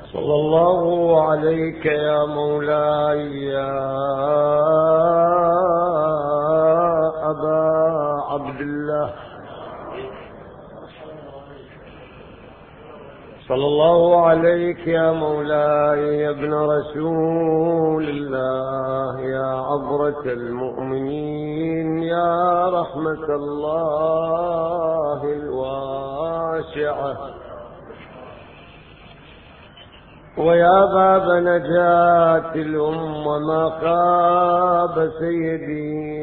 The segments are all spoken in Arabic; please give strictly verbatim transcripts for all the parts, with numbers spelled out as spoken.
صلى الله عليك يا مولاي يا أبا عبد الله، صلى الله عليك يا مولاي يا ابن رسول الله، يا عبرة المؤمنين، يا رحمة الله الواسعة، ويا باب نجاة الأمة، ما خاب سيدي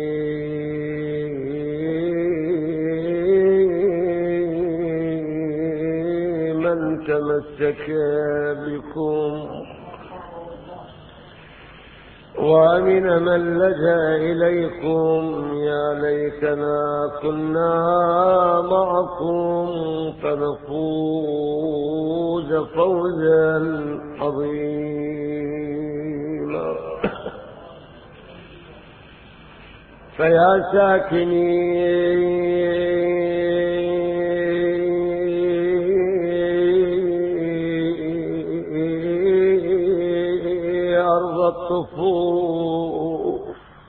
من تمسك بكم، وأمن من لجأ إليكم. يا ليتنا كنا معكم فنفوز فوزا عظيما. فيا ساكني أرض الطفوف،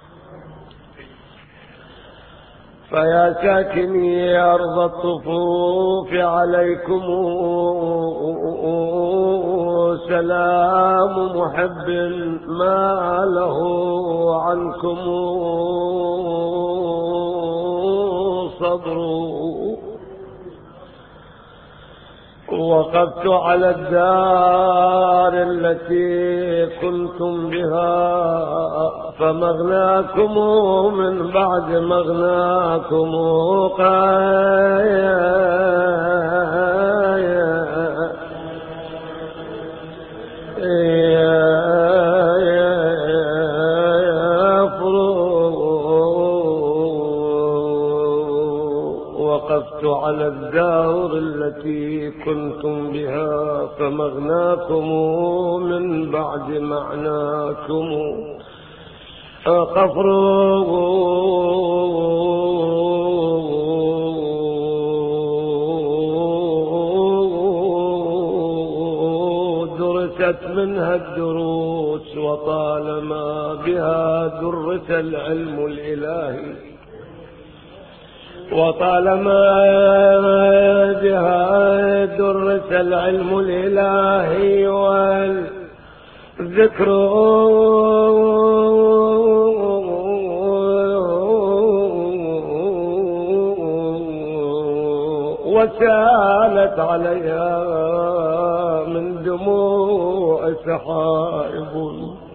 فيا ساكني أرض الطفوف، عليكم سلام محب ما له عنكم صبر. وقفت على الدار التي كنتم بها، فمغناكم من بعد مغناكم وقفت على الدار التي كنتم بها، فمغناكم من بعد معناكم قفر. درست منها الدروس، وطالما بها درس العلم الإلهي، وطالما بها درس العلم الإلهي والذكر وسالت عليها من دموع سحائب،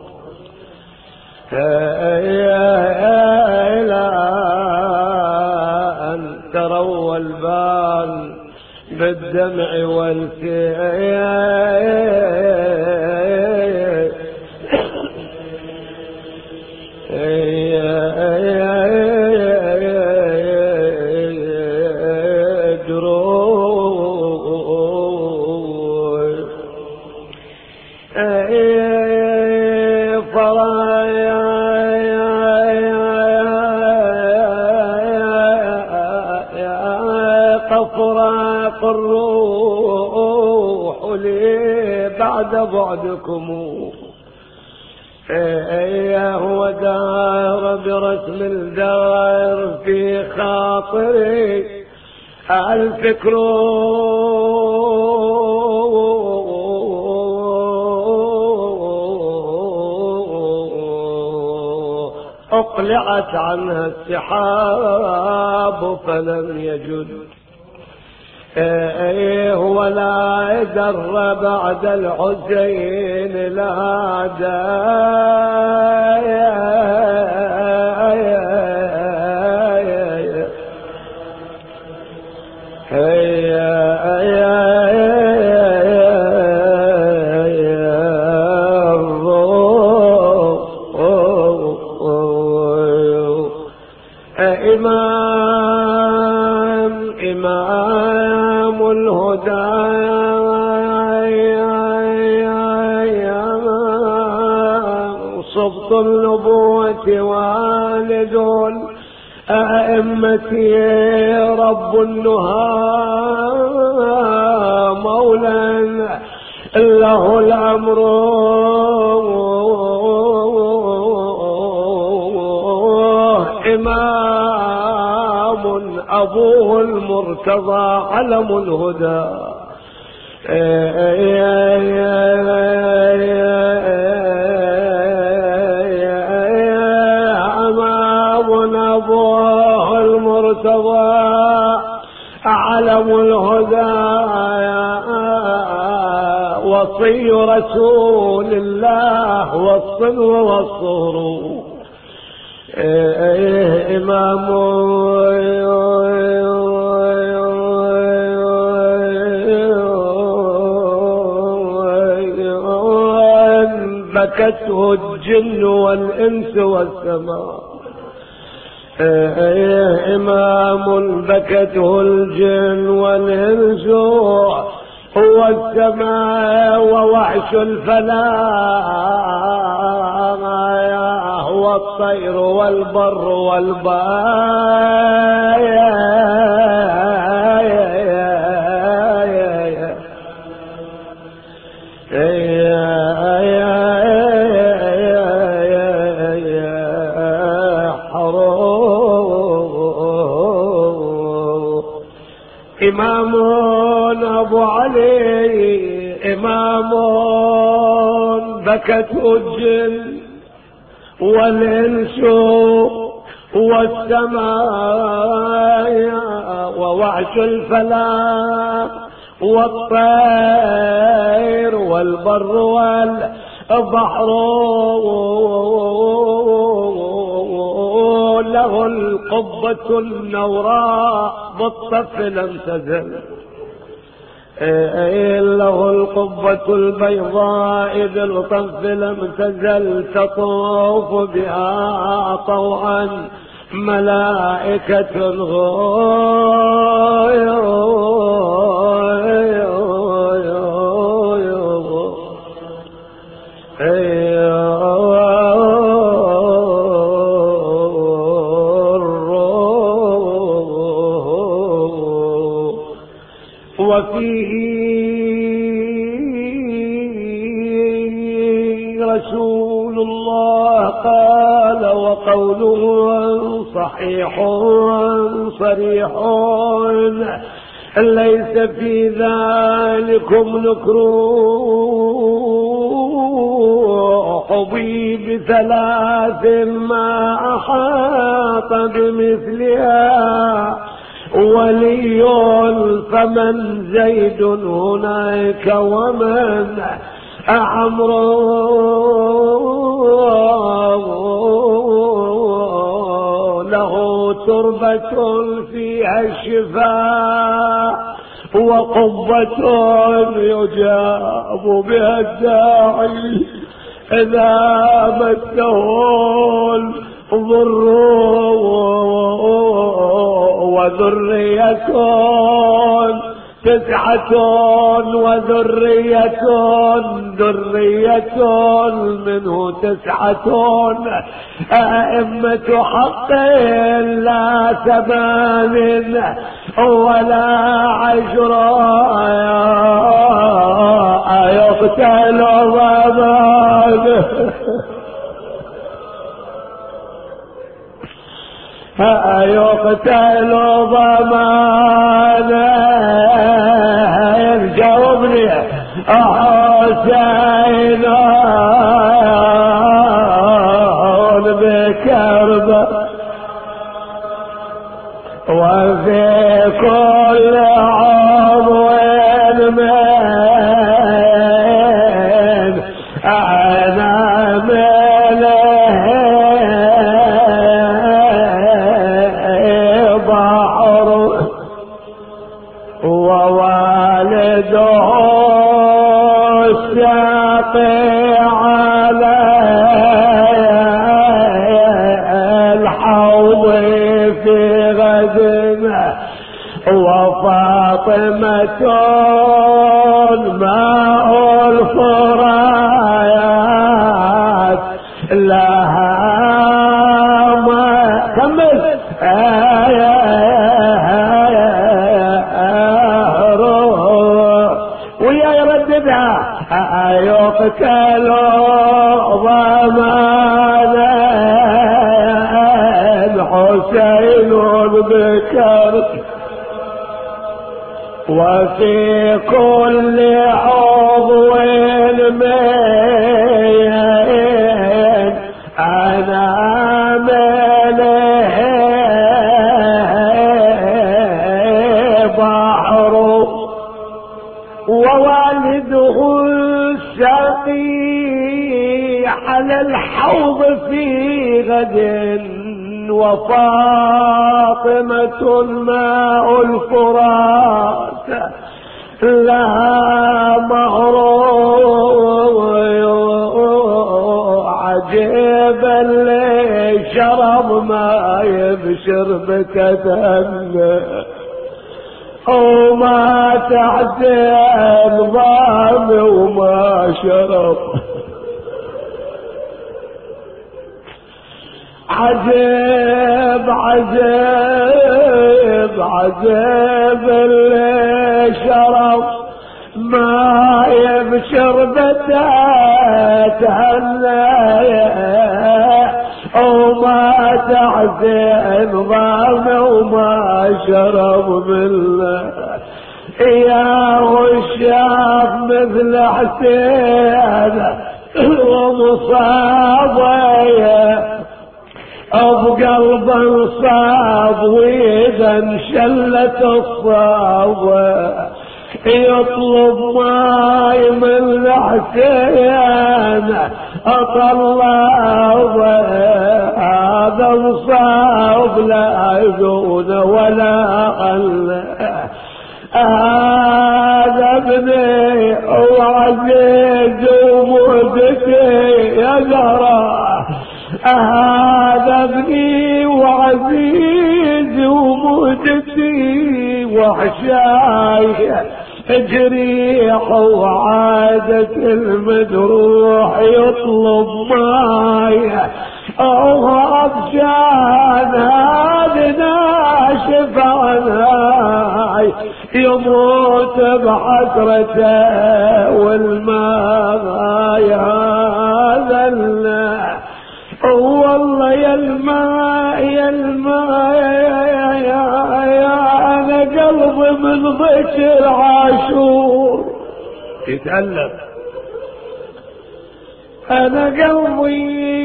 إلى أن تروى البال بالدمع والسيل، فراق الروح لي بعد بعدكم. هو دار برسم الدار في خاطري الفكر، أقلعت عنها السحاب فلم يجد. هو لا در بعد الحسين لا إمام إمام الهدى صبط النبوة والد أئمتي رب النهى مولى له الأمر إمام أبوه المرتضى علم الهدى إمام أبوه المرتضى علم الهدى وصي رسول الله والصن والصور إمام بكته الجن والإنس والسماء إمام بكته الجن والإنس هو السماء ووحش الفلاح هو الطير والبر إمام أبو علي إمام بكته الجن والإنس والسماء ووحش الفلاح والطير والبر والبحر له القبة النوراء بالطف لم تزل له القبة البيضاء بالطف لم تزل تطوف بها طوعا ملائكة غير وفيه رسول الله قال وقوله صحيح صريح ليس في ذلكم نكروح بي بثلاث ما أحاط بمثلها ولي فمن زيد هناك ومن عمرو له تربة فيها الشفاء وقبة يجاب بها الداعي إذا مسه الضر وذرية تسعة وذرية ذرية منه تسعة أئمة حق لا ثمان ولا عشر يقتل ضمان يقتل ضمانا جاوبني حسين بكرب وفي كل عضو من أنا على الحوض في غدنا وفاطمة ماء الفرات لها ما كمل ويا يرددها يقتلوا ضمانا الحسين بكر وفي كل عضو مين أنا مليه بحر ووالده السقي على الحوض في غد وفاطمة ماء الفرات لها مغرور عجيب اللي شرب ما يبشر بكتن وما تحسن ضام وما شرب عجيب عجيب عجيب اللي شرب ما يبشر بتاتهنى وما تحزن ضام وما شرب بالله يا وشاف مثل حسين ومصابيه بقلب انصاب واذا انشلت الصابة يطلب ماي من الحسين اطلب هذا انصاب لا يدون ولا قل هذا ابني وعزيز ومهدتي يا زهراء هذا ابني وعزيز ومهدتي وحشاي جريح وعادة المجروح يطلب ماي او عطشان هذا ناشف عناي يموت بحسرته والماء هذا الناس والله يا الماء يا الماء يا, يا, يا, يا انا قلبي من ذكر عاشور يتألم انا قلبي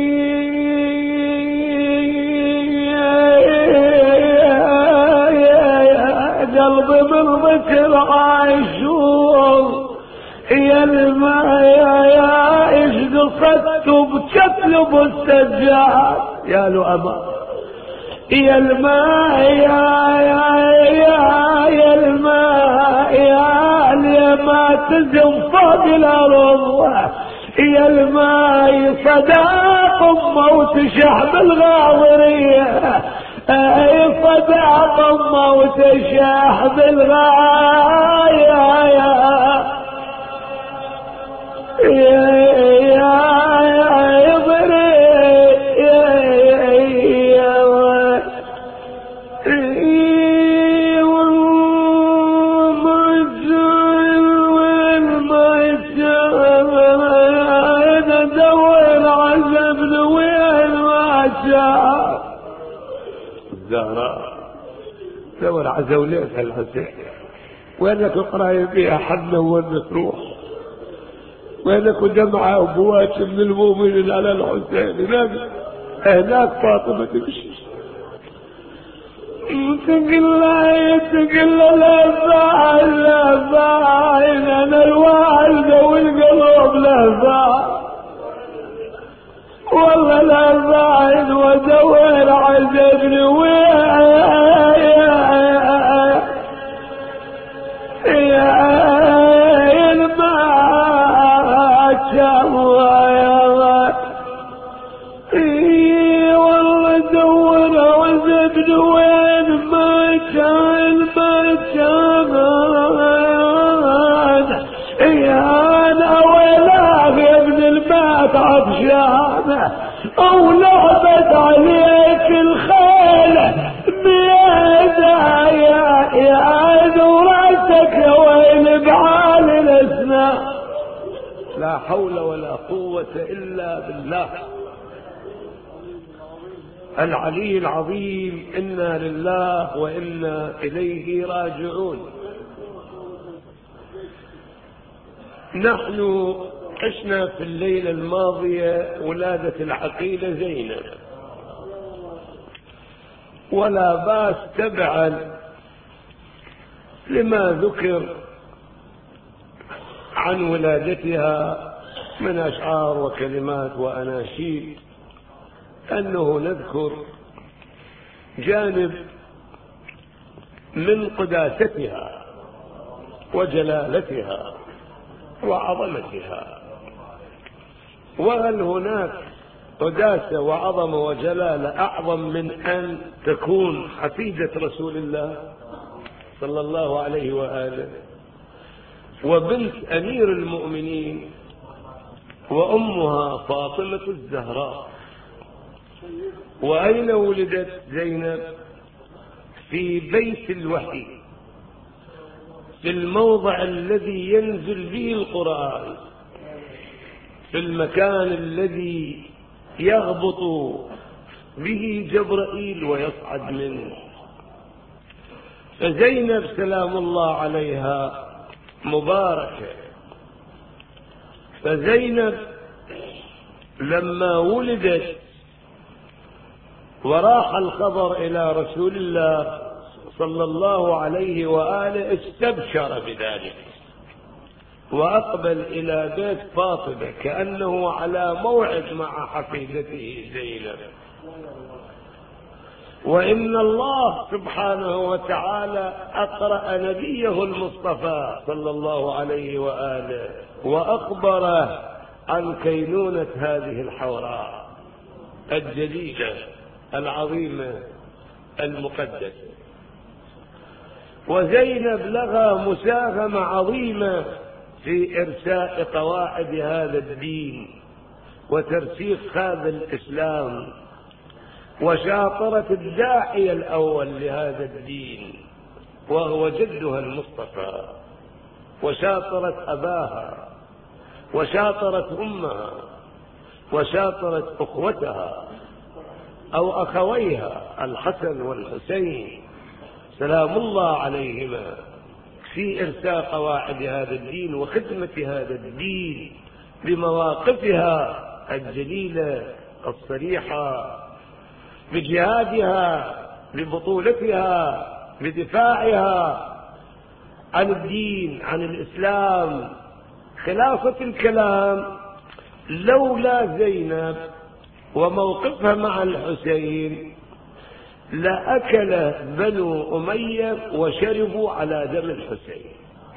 قلبي من ذكر عاشور يا الماء يا يا ايش قصدت بكتلب السجاد يا له امان يا الماء يا يا يا يا الماء يا اللي ما تزم فوق الارض يا الماء صداق موت شحب الغاضريه اي صداق موت شحب الغايه يا يا يا يضري يا يا والمجال والمجال انا دور عذب وين ما شاء الزهراء دور عزوليك الحسين وينك القرايه فيها حنا وين تروح وينك جمع أبوات من المؤمنين على الحسين هناك هناك فاطمة تمشي تقل لا تقل لا فاعل لا فاعل أنا الوالدة والقلوب لا فاعل والله لا فاعل ودور عذبني ويا والله دور وزبد وين ما كان ما كان يا انا ويلاه يا ابن البيت عطشان او لعبت عليك الخيل بيدا يا يا راسك وين بعالي الاسنان لا حول ولا قوة إلا بالله العلي العظيم. إنا لله وإنا إليه راجعون. نحن عشنا في الليلة الماضية ولادة العقيلة زينب، ولا باس تبعا لما ذكر عن ولادتها من أشعار وكلمات وأناشيد أنه نذكر جانب من قداستها وجلالتها وعظمتها. وهل هناك قداسة وعظمة وجلالة أعظم من أن تكون حفيدة رسول الله صلى الله عليه وآله وبنت أمير المؤمنين وأمها فاطمة الزهراء؟ وأين ولدت زينب؟ في بيت الوحي، في الموضع الذي ينزل به القرآن، في المكان الذي يهبط به جبرائيل ويصعد منه. فزينب سلام الله عليها مباركة. فزينب لما ولدت وراح الخبر إلى رسول الله صلى الله عليه وآله استبشر بذلك وأقبل إلى بيت فاطمة كأنه على موعد مع حفيدته زينب. وإن الله سبحانه وتعالى أقرأ نبيه المصطفى صلى الله عليه وآله وأخبره عن كينونة هذه الحوراء الجليلة العظيمة المقدسة. وزينب لها مساهمة عظيمة في إرساء قواعد هذا الدين وترسيخ هذا الإسلام، وشاطرت الداعية الأول لهذا الدين وهو جدها المصطفى، وشاطرت أباها، وشاطرت أمها، وشاطرت أخوتها أو أخويها الحسن والحسين سلام الله عليهما في إرساء قواعد هذا الدين وخدمة هذا الدين بمواقفها الجليلة الصريحة، بجهادها، ببطولتها، بدفاعها عن الدين، عن الإسلام. خلاصة الكلام، لولا زينب وموقفها مع الحسين لأكل بنو أمية وشربوا على دم الحسين.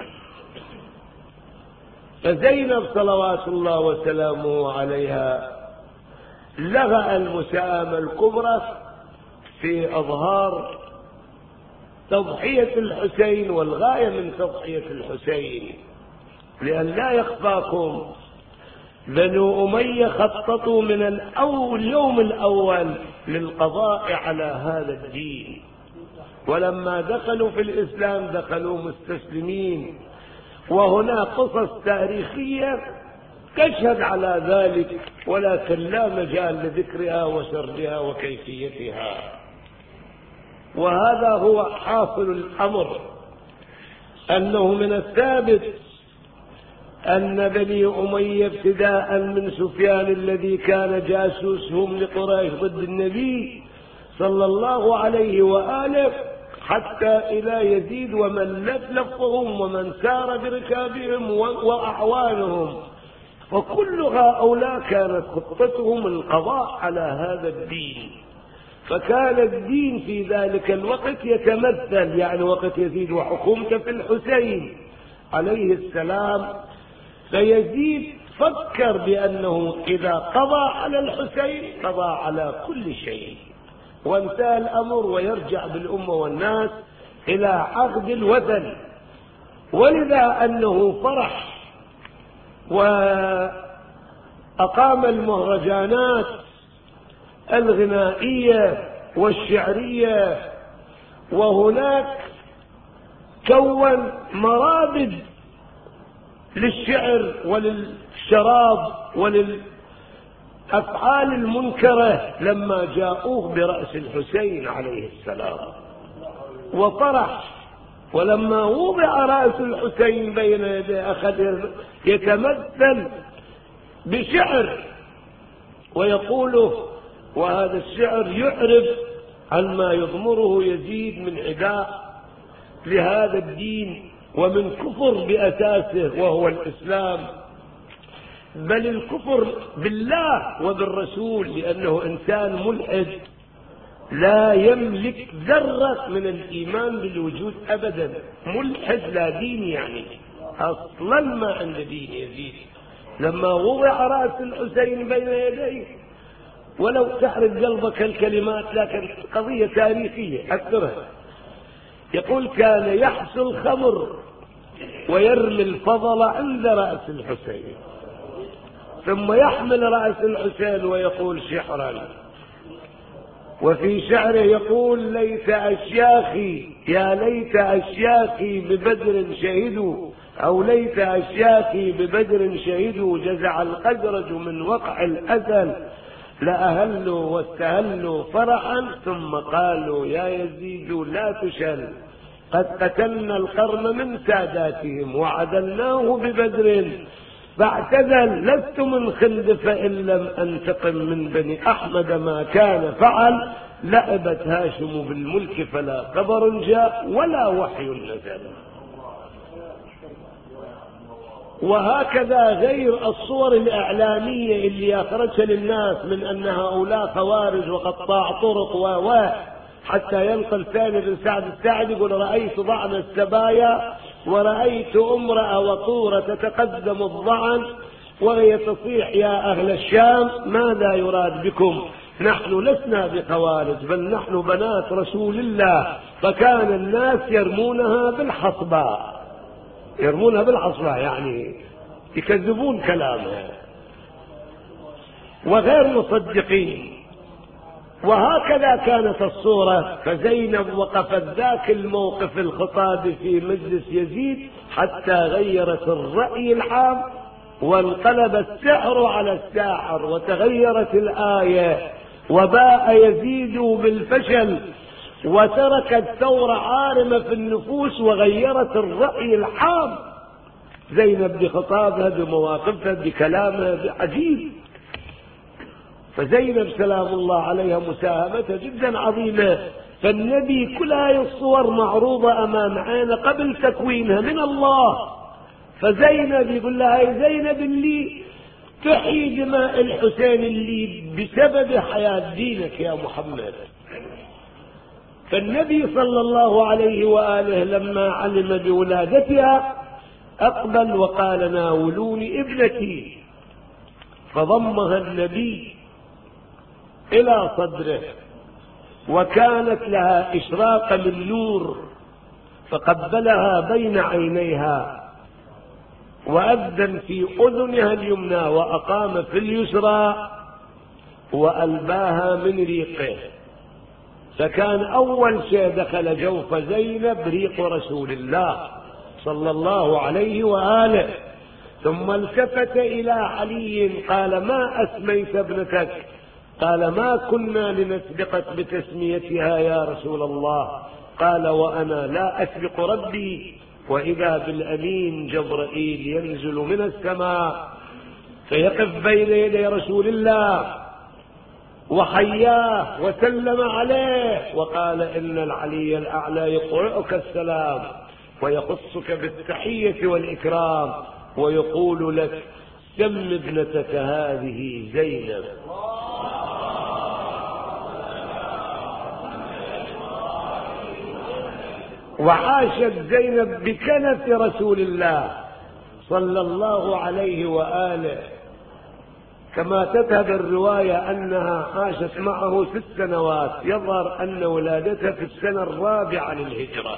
فزينب صلوات الله وسلامه عليها لها المساهمة الكبرى في إظهار تضحية الحسين والغاية من تضحية الحسين. لأن لا يخفاكم بنو أمية خططوا من الأول اليوم الأول للقضاء على هذا الدين، ولما دخلوا في الإسلام دخلوا مستسلمين. وهنا قصص تاريخية تشهد على ذلك، ولكن لا مجال لذكرها وسردها وكيفيتها. وهذا هو حاصل الأمر، أنه من الثابت أن بني أمية ابتداء من سفيان الذي كان جاسوسهم لقريش ضد النبي صلى الله عليه وآله حتى إلى يزيد ومن لفلفهم ومن سار بركابهم وأعوانهم، وكل هؤلاء كانت خطتهم القضاء على هذا الدين. فكان الدين في ذلك الوقت يتمثل، يعني وقت يزيد وحكومته في الحسين عليه السلام. فيزيد فكر بأنه إذا قضى على الحسين قضى على كل شيء، وانتهى الأمر ويرجع بالأمة والناس إلى عقد الوثن. ولذا أنه فرح وأقام المهرجانات الغنائية والشعرية، وهناك كون مرابد للشعر وللشعر للشراب وللأفعال المنكرة لما جاءوه برأس الحسين عليه السلام وفرح. ولما وضع رأس الحسين بين يديه أخذ يتمثل بشعر ويقوله، وهذا الشعر يعرف عن ما يضمره يزيد من عداء لهذا الدين ومن كفر بأساسه وهو الإسلام، بل الكفر بالله وبالرسول، لأنه إنسان ملحد لا يملك ذرة من الإيمان بالوجود أبدا، ملحد لا دين يعني أصلا ما عند دين يزيد. لما وضع رأس الحسين بين يديه، ولو تحرق قلبك الكلمات لكن قضية تاريخية أكثرها، يقول كان يحسو الخمر ويرمي الفضل عند رأس الحسين، ثم يحمل رأس الحسين ويقول شعرا، وفي شعره يقول ليت أشياخي يا ليت أشياخي ببدر شهدوا، أو ليت أشياخي ببدر شهدوا جزع الأزرج من وقع الأزل لأهلوا واستهلوا فرحا، ثم قالوا يا يزيد لا تشل قد قتلنا القرن من ساداتهم وعدلناه ببدر فاعتزل لست من خندف إن لم أنتقم من بني أحمد ما كان فعل لعبت هاشم بالملك فلا خبر جاء ولا وحي نزل. وهكذا غير الصور الإعلامية اللي أخرجها للناس من أن هؤلاء خوارج وقطاع طرق و حتى ينقل ثاني بن سعد الساعدي يقول رأيت ضعن السبايا ورأيت امرأة وطورة تتقدم الضعن وهي تصيح يا أهل الشام ماذا يراد بكم، نحن لسنا بخوارج بل نحن بنات رسول الله. فكان الناس يرمونها بالحصبة، يرمونها بالحصبة يعني يكذبون كلامها وغير مصدقين. وهكذا كانت الصورة. فزينب وقفت ذاك الموقف الخطاب في مجلس يزيد حتى غيرت الرأي العام وانقلب السحر على الساحر وتغيرت الآية وباء يزيد بالفشل وتركت ثورة عارمة في النفوس وغيرت الرأي العام. زينب بخطابها بمواقفها بكلامها عجيب. فزينب سلام الله عليها مساهمتها جدا عظيمة. فالنبي كل هاي الصور معروضة أمام عينه قبل تكوينها من الله. فزينب يقول لها هاي زينب اللي تحيي دماء الحسين اللي بسبب حياة دينك يا محمد. فالنبي صلى الله عليه وآله لما علم بولادتها أقبل وقال ناولوني ابنتي، فضمها النبي إلى صدره وكانت لها إشراق من نور فقبلها بين عينيها وأذن في أذنها اليمنى وأقام في اليسرى وألباها من ريقه. فكان أول شيء دخل جوف زينب ريق رسول الله صلى الله عليه وآله. ثم التفت إلى علي قال ما أسميت ابنتك؟ قال ما كنا لنسبقك بتسميتها يا رسول الله. قال وأنا لا أسبق ربي وإذا بالأمين جبرائيل ينزل من السماء فيقف بين يدي رسول الله وحياه وسلم عليه وقال إن العلي الأعلى يقرئك السلام ويخصك بالتحية والإكرام ويقول لك سم ابنتك هذه زينب. وعاشت زينب بكنف رسول الله صلى الله عليه وآله كما تذهب الرواية أنها عاشت معه ست سنوات. يظهر أن ولادتها في السنة الرابعة للهجرة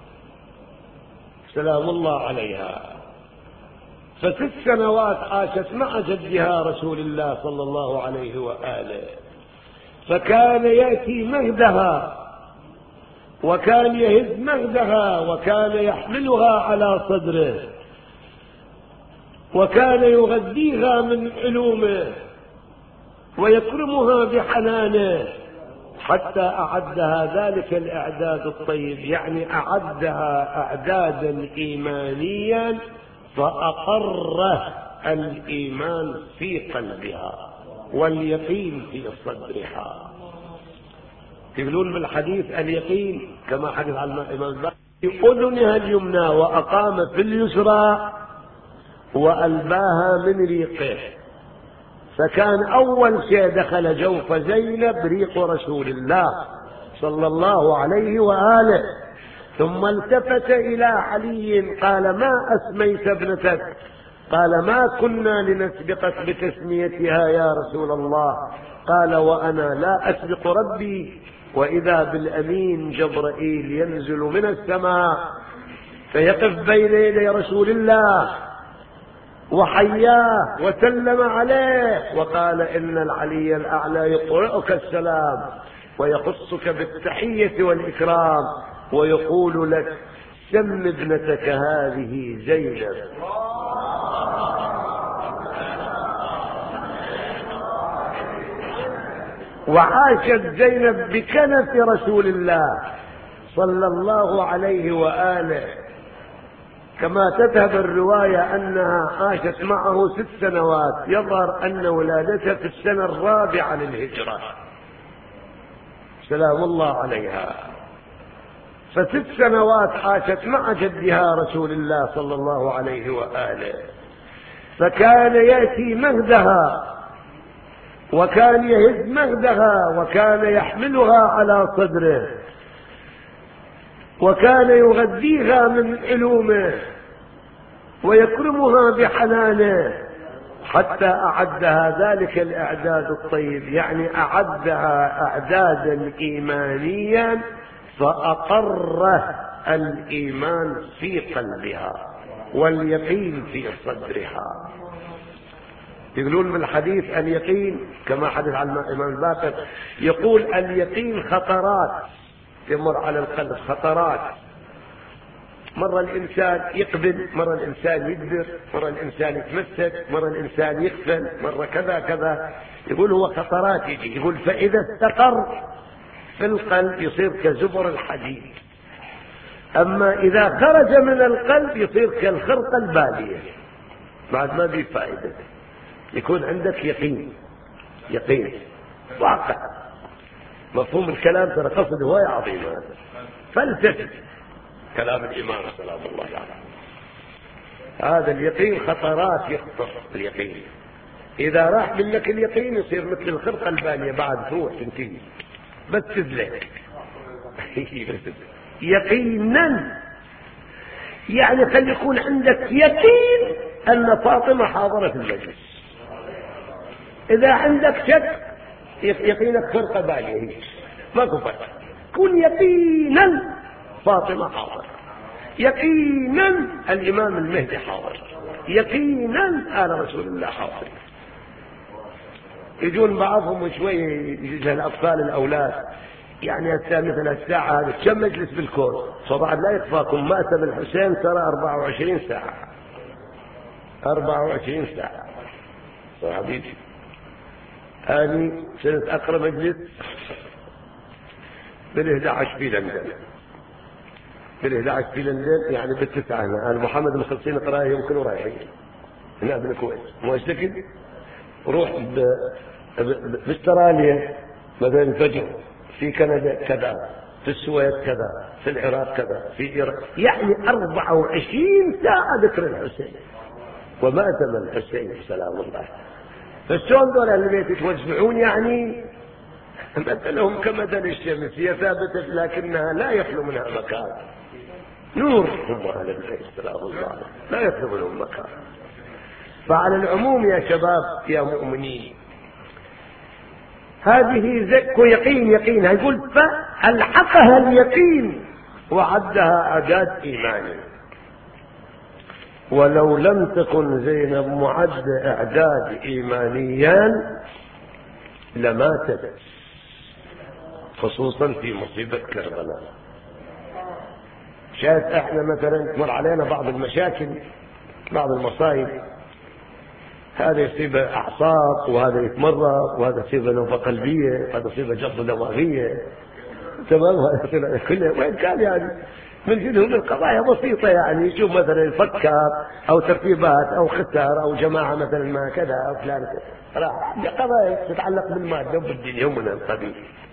سلام الله عليها. فست سنوات عاشت مع جدها رسول الله صلى الله عليه وآله. فكان يأتي مهدها وكان يهز مهدها وكان يحملها على صدره وكان يغذيها من علومه ويكرمها بحنانه حتى أعدها ذلك الإعداد الطيب، يعني أعدها إعدادا إيمانيا فأقره الإيمان في قلبها واليقين في صدرها. يقولون بالحديث اليقين كما حدث عن الإمام البخاري في أذنها اليمنى وأقام في اليسرى وألباها من ريقه، فكان أول شيء دخل جوف زينب ريق رسول الله صلى الله عليه وآله، ثم التفت إلى علي قال ما أسميت ابنتك؟ قال ما كنا لنسبقك بتسميتها يا رسول الله. قال وأنا لا أسبق ربي، وإذا بالأمين جبرائيل ينزل من السماء فيقف بين يدي رسول الله وحياه وسلم عليه وقال إن العلي الأعلى يقرئك السلام ويخصك بالتحية والإكرام ويقول لك سم ابنتك هذه زينب. وعاشت زينب بكنف رسول الله صلى الله عليه وآله، كما تذهب الرواية أنها عاشت معه ست سنوات، يظهر أن ولادتها في السنة الرابعة للهجرة سلام الله عليها، فست سنوات عاشت مع جدها رسول الله صلى الله عليه وآله. فكان يأتي مهدها وكان يهز مهدها وكان يحملها على صدره وكان يغذيها من علومه ويكرمها بحنانه حتى أعدها ذلك الإعداد الطيب، يعني أعدها إعدادا إيمانيا فأقره الإيمان في قلبها واليقين في صدرها. يقولون من الحديث اليقين كما حدث عن الإمام الباقر، يقول اليقين خطرات يمر على القلب، خطرات، مرة الإنسان يقبل، مرة الإنسان يدبر، مرة الإنسان يتمسك، مرة الإنسان يغفل، مرة كذا كذا. يقول هو خطرات يجي، يقول فإذا استقر في القلب يصير كزبر الحديد، أما إذا خرج من القلب يصير كالخرقة البالية، بعد ما في فائدة. يكون عندك يقين، يقين واقع. مفهوم الكلام ترى قصد هواية عظيمة، هذا فلسفة كلام الإمام سلام الله عليه. هذا اليقين خطرات يخطر اليقين، إذا راح منك اليقين يصير مثل الخرقة البالية، بعد تروح تنتهي بس تزلك. يقينا يعني خلي يكون عندك يقين أن فاطمة حاضرة في المجلس. إذا عندك شك يقينك خرقة بالية ما كفر، كن يقينا فاطمة حاضر، يقينا الإمام المهدي حاضر، يقينا آل رسول الله حاضر. يجون بعضهم شوي يجي الأطفال الأولاد يعني مثل الساعة هذه كم مجلس بالكون، طبعا لا يخفاكم مأتم الحسين ترى أربعة وعشرين ساعة، أربعة وعشرين ساعة حبيبي. هذه سنة أقرب مجلس بالإحدى عشر في لندن، بالإحدى عشر في لندن يعني بالتسعة هنا. أنا محمد المخلصين قراءة يمكن رايحين هنا بالكويت مو اشتكل، روح باستراليا مثلا الفجر، في كندا كذا، في السويد كذا، في العراق كذا، في إيران، يعني أربعة وعشرين ساعة ذكر الحسين ومأتم الحسين سلام الله. فالشون دول اللي يتوزعون يعني مثلهم كمثل الشمس، هي ثابتة لكنها لا يخلو منها مكان، نور هم أهل البيت سلام الله لا يخلو منهم مكان. فعلى العموم يا شباب يا مؤمنين هذه زك يقين، يقين يقول فألحقها اليقين وعدها أعداد إيماني. ولو لم تكن زينب معد إعداد إيمانيا لماتت، خصوصا في مصيبة كربلاء. شايف احنا مثلا تمر علينا بعض المشاكل بعض المصايب هذا يصيب أعصاب، وهذا يتمرض، وهذا يصيب نوبة قلبية، وهذا يصيب جلطة دماغية، تمام. هذا كله وين كان يعني من جنهم القضايا بسيطة، يعني يشوف مثلا يفكر أو ترتيبات أو خسار أو جماعة مثلا ما كذا أو فلان كذا، قضايا تتعلق بالمادة وبالدنيا ومن القبيل.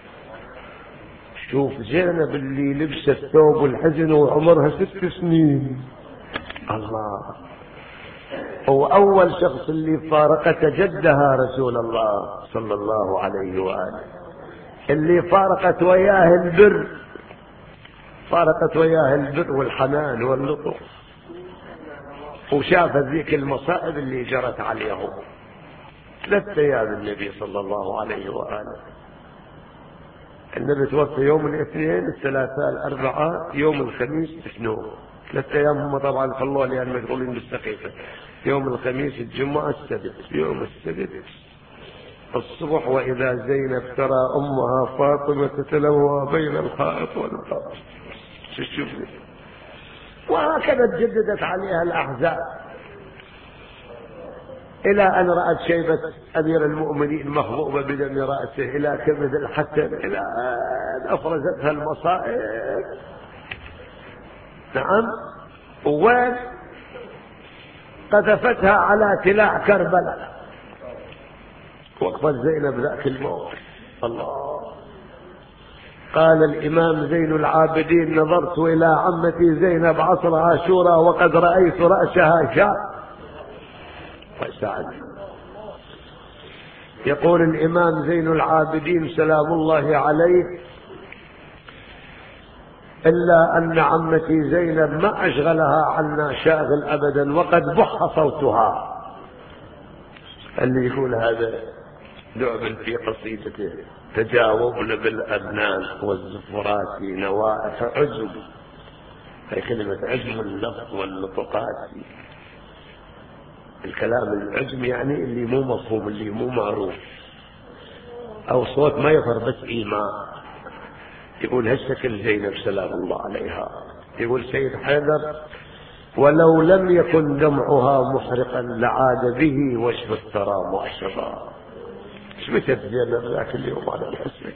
شوف زينب اللي لبست ثوب الحزن وعمرها ست سنين، الله، هو أول شخص اللي فارقت جدها رسول الله صلى الله عليه وآله، اللي فارقت وياه البر، فارقت وياه البر والحنان واللطف، وشافت ذيك المصائب اللي جرت عليهم. ثلاث أيام النبي صلى الله عليه وآله، النبي توفى يوم الاثنين، الثلاثاء، الأربعاء، يوم الخميس اثنين، ثلاث أيام هم طبعا خلوها لأن مشغولين بالسقيفة، يوم الخميس، الجمعة، السبت. يوم السبت الصبح وإذا زينب ترى أمها فاطمة تتلوى بين الحائط والحائط، شوف لي. وهكذا تجددت عليها الأحزاب إلى أن رأت شيبة أمير المؤمنين مخضوبة بدم رأسه إلى كبد الحسن، إلى أن أفرزتها المصائب. نعم، وين قذفتها على تلاع كربلاء، وقفت زينب ذاك الموقف. الله، قال الإمام زين العابدين: نظرت إلى عمتي زينب عصر عاشوراء وقد رأيت رأسها شاب فسعد. يقول الإمام زين العابدين سلام الله عليه: إلا أن عمتي زينب ما أشغلها عنا شاغل أبدا، وقد بح صوتها. اللي يقول هذا لعب في قصيدته: تجاوبنا بالأبنان والزفرات نوائح عزم. هي كلمة عزم اللفظ والنطقات، الكلام العزم يعني اللي مو مفهوم، اللي مو معروف، أو صوت ما يظهر بس إيماء. يقول هالشكل زينب سلام الله عليها. يقول سيد حيدر: ولو لم يكن دمعها محرقا لعاد به وجه الثرى مؤشرا. شبتت زينب ذاك اليوم على الحسن.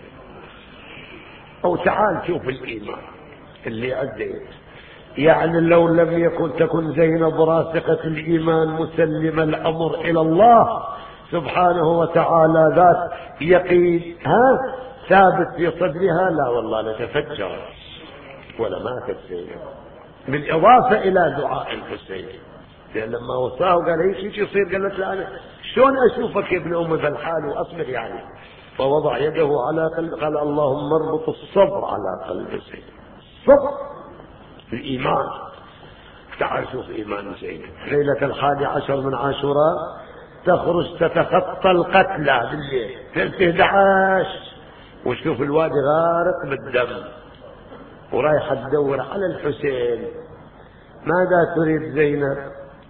أو تعال شوف الإيمان اللي عديت، يعني لو لم يكن تكن زينب راسخة الإيمان مسلمة الأمر إلى الله سبحانه وتعالى، ذات يقين ها ثابت في صدرها، لا والله لتفجر ولا ماتت زينب. بالإضافة إلى دعاء الحسين، لأن لما وصاه قال: ايش يصير؟ قالت له: أنا شلون أشوفك يا ابن أم بالحال وأصبر يعني. فوضع يده على قلب، قال: اللهم اربط الصبر على قلب زينب. صبر الإيمان. تعال شوف إيمان زينب. ليلة الحادي عشر من عاشوراء تخرج تتخطى القتلى بالليل في أحد عشر، وشوف الوادي غارق بالدم، ورايحة تدور على الحسين. ماذا تريد زينب؟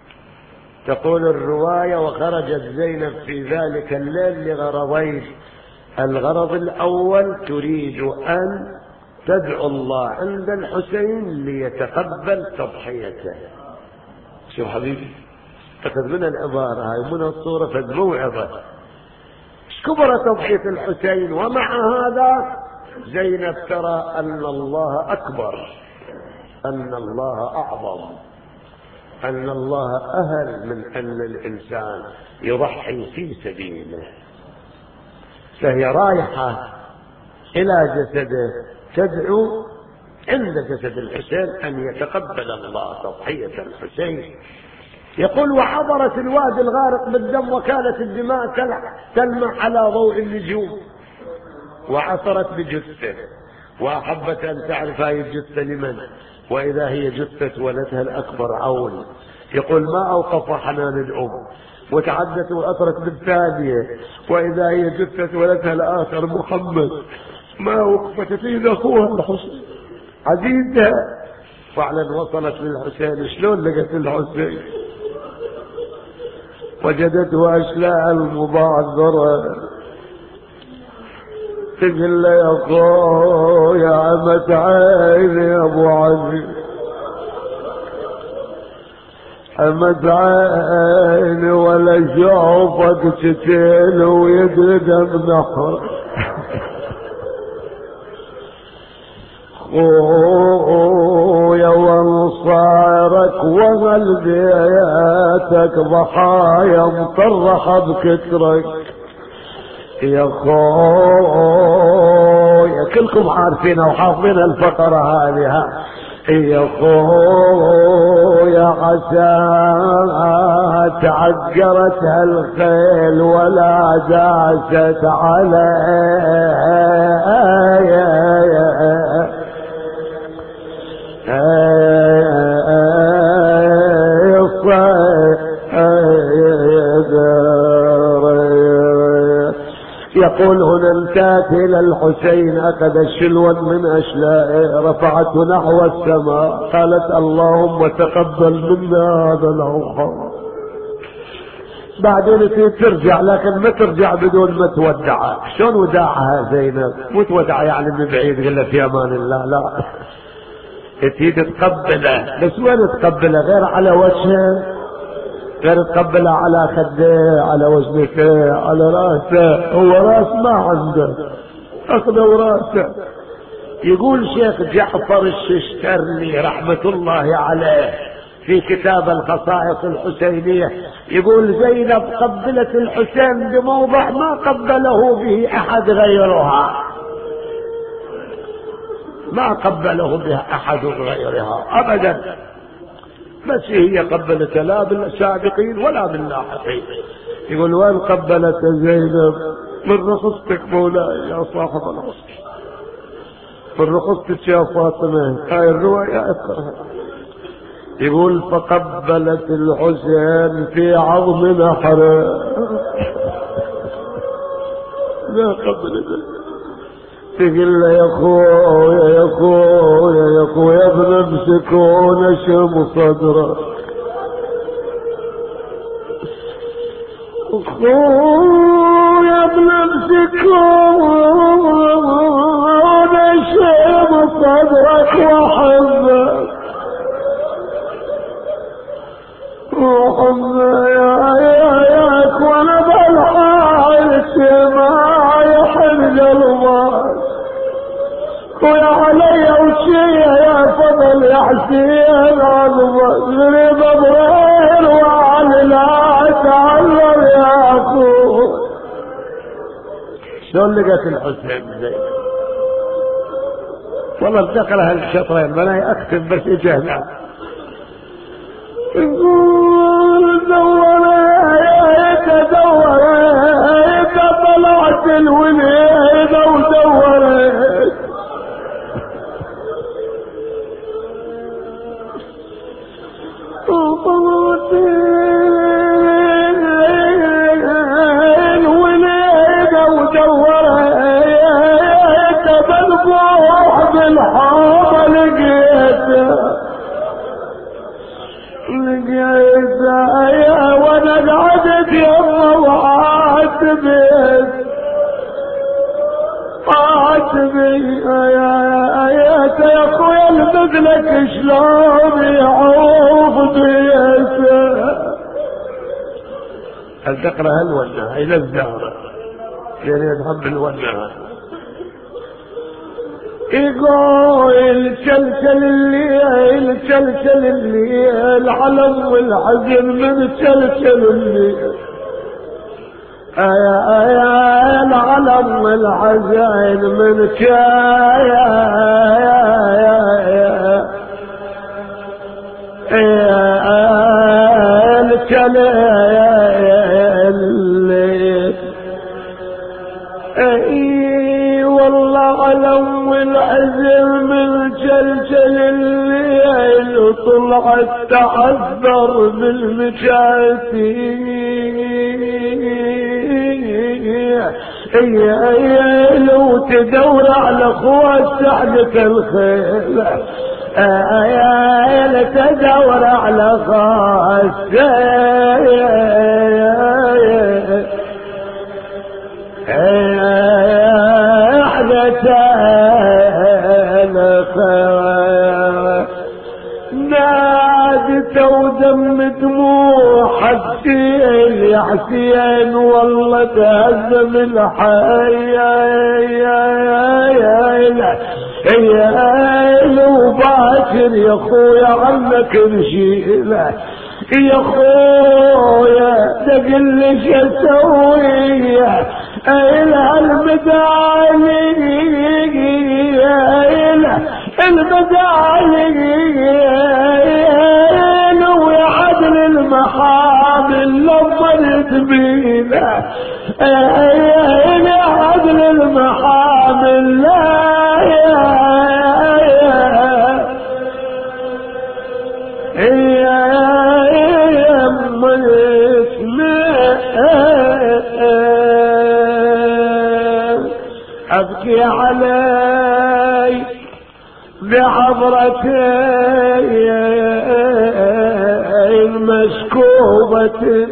تقول الرواية: وخرجت زينب في ذلك الليل لغرضين. الغرض الأول تريد أن تدعو الله عند الحسين ليتقبل تضحيته. شوف حبيبي، أخذ من العبارة هاي من الصورة فالموعظة كبر تضحية الحسين. ومع هذا زينب ترى أن الله أكبر، أن الله أعظم، أن الله أهل من أن الإنسان يضحي في سبيله. فهي رايحة إلى جسده تدعو عند جسد الحسين أن يتقبل الله تضحية الحسين. يقول: وحضرت الوادي الغارق بالدم، وكانت الدماء تلمع على ضوء النجوم، وعثرت بجثته، وأحبت أن تعرف هذه الجثة لمن، وإذا هي جثة ولدها الأكبر عون. يقول: ما أوقف حنان الأم، وتعدت وأثرت بالثانية، وإذا هي جثة ولدها الآخر محمد، ما وقفت في أخوها الحسين عزيزها. فعلا وصلت للحسين. شلون لقت الحسين؟ وجدته أشلاء المبعثرة، تقول له: يا أخوي يا عمة عيني يا أبو عزيز، حمد عيني ولا شوفك تتيل ويدرد بنحر خويا وانصارك وهل بياتك ضحايا مطرحة بكترك يا خويا كلكم عارفينها وحافظين الفقرة هذه يا خويا عسى تعجرت هالخيل ولا داست عليها يقول هنا التات الى الحسين اخذ شلوا من اشلائه رفعته نحو السماء قالت اللهم تقبل منا هذا العقاب. بعدين ترجع لكن ما ترجع بدون ما تودعها. شلون وداعها زينب؟ مو تودع يعني من بعيد قال في امان الله، لا تريد تقبله، بس وين تقبله؟ غير على وجهه، غير تقبله على خده، على وجنته، على راسه. هو راس ما عنده، اخذوا راسه. يقول شيخ جعفر الششترني رحمة الله عليه في كتاب الخصائص الحسينية، يقول زينب قبلت الحسين بموضع ما قبله به احد غيرها، ما قبله بها احد غيرها ابدا، بس هي قبلت لا بالسابقين ولا باللاحقين. يقول وين قبلت زينب؟ من رخصتك مولاي يا صاحب العصر، من رخصتك يا فاطمة. هاي الرواية اقرأها. يقول فقبلت الحسين في عظم نحره. لا قبلت، تقول له يا خويا يا خويا يا خويا ابن امسك ونشم صدرك، خويا ابن امسك ونشم صدرك واحبك وحبك يا ياك وانا بالحال ما يحن قلبك ويا علي وشي يا فضل يا حسين عظمك غريب بغير وعلي لا تعلم يا اخوي. شلون لقيت الحسين زين؟ والله بتقرا هالشطرين ما اختم بس اجهنا. يقول دورت دورت طلعت الوليدة ودورت وطلعت الوليدة ودورت بنبوح بالحوض لقيتها لقيتها وانا قعدت يما وعاتبت عاتبي يا يا اخويا المثلك شلون يعوف بيته. هل تقرا هالونه الى الزهره يعني يذهب بالونه. يقول سلسل الليل سلسل الليل علم والحزن من سلسل الليل يا يا العلم والحزن من شايا يا يا اي والله علم والحزن من جلجل الليل طلعت تعذر بالمشاتين. اي اي لو تدور على اخوات سعدة الخيل اي تدور على خاص نادت بكيت ودم دموع حسين يا حسين والله تهزم الحي يا وباكر يا اخويا عنك نشيله يا اخويا تقل لي اسوي الى المدعي الى المدعي ويا عدل المحامل لما تبيله الى عدل المحامل لا أبكي علي بعبرتي المسكوبة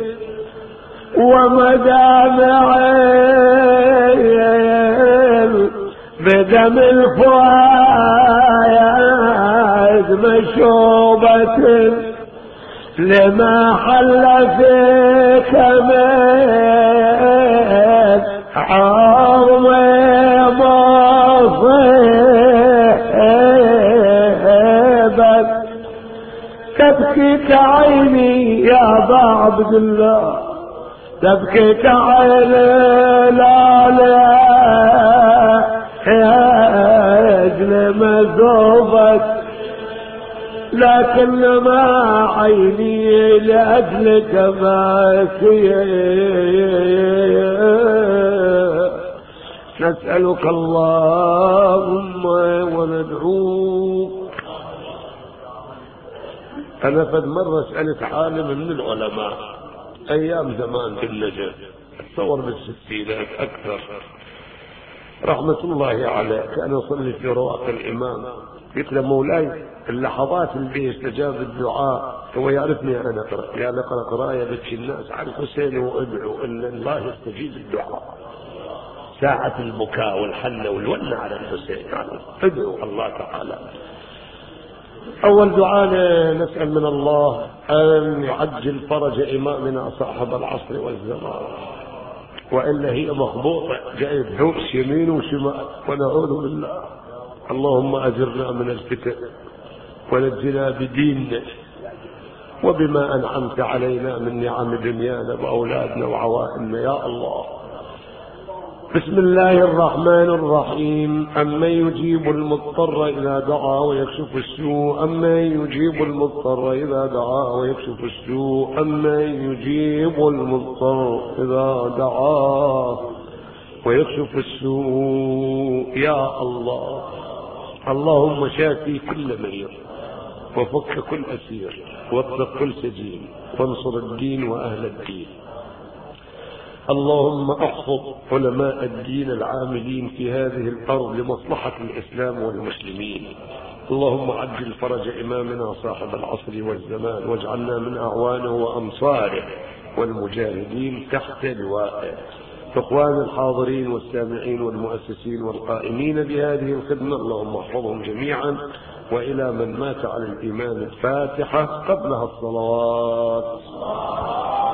ومدامعي بدم الفؤاد مشوبة لما حل فيك من عظم مصيبة تبكيك عيني يا أبا عبد الله تبكيك عيني لا لا يا أجل مذوبك لكن ما عيني لأجلك باكية نسألك اللهم وندعوك. أنا قد مرة سألت عالم من العلماء أيام زمان في النجف تصور بالستينات أكثر رحمة الله عليه كان يصلي في رواق الإمام قلت له مولاي اللحظات اللي يستجاب الدعاء هو يعرفني أنا أقرأ يعني أقرأ قراءة يبكي الناس عن حسين وأدعو إن الله يستجيب الدعاء ساعة البكاء والحنة والونة على الحسين يعني ادعو الله تعالى. أول دعاء نسأل من الله أن يعجل فرج إمامنا صاحب العصر والزمان وإلا هي مخبوطة جايب حوش يمين وشمال ونعوذ بالله. اللهم أجرنا من الفتن ونجنا بديننا وبما أنعمت علينا من نعم دنيانا وأولادنا وعوائلنا يا الله. بسم الله الرحمن الرحيم. أمن يجيب المضطر إذا دعا ويكشف السوء أمن يجيب المضطر إذا دعا ويكشف السوء أمن يجيب المضطر إذا دعا ويكشف السوء يا الله. اللهم شافي كل مريض وفك كل أسير واطلق كل سجين وانصر الدين وأهل الدين. اللهم احفظ علماء الدين العاملين في هذه الأرض لمصلحة الإسلام والمسلمين. اللهم عجل فرج إمامنا صاحب العصر والزمان واجعلنا من أعوانه وأنصاره والمجاهدين تحت لوائه. إخوان الحاضرين والسامعين والمؤسسين والقائمين بهذه الخدمة اللهم احفظهم جميعا. وإلى من مات على الإيمان الفاتحة قبلها الصلوات.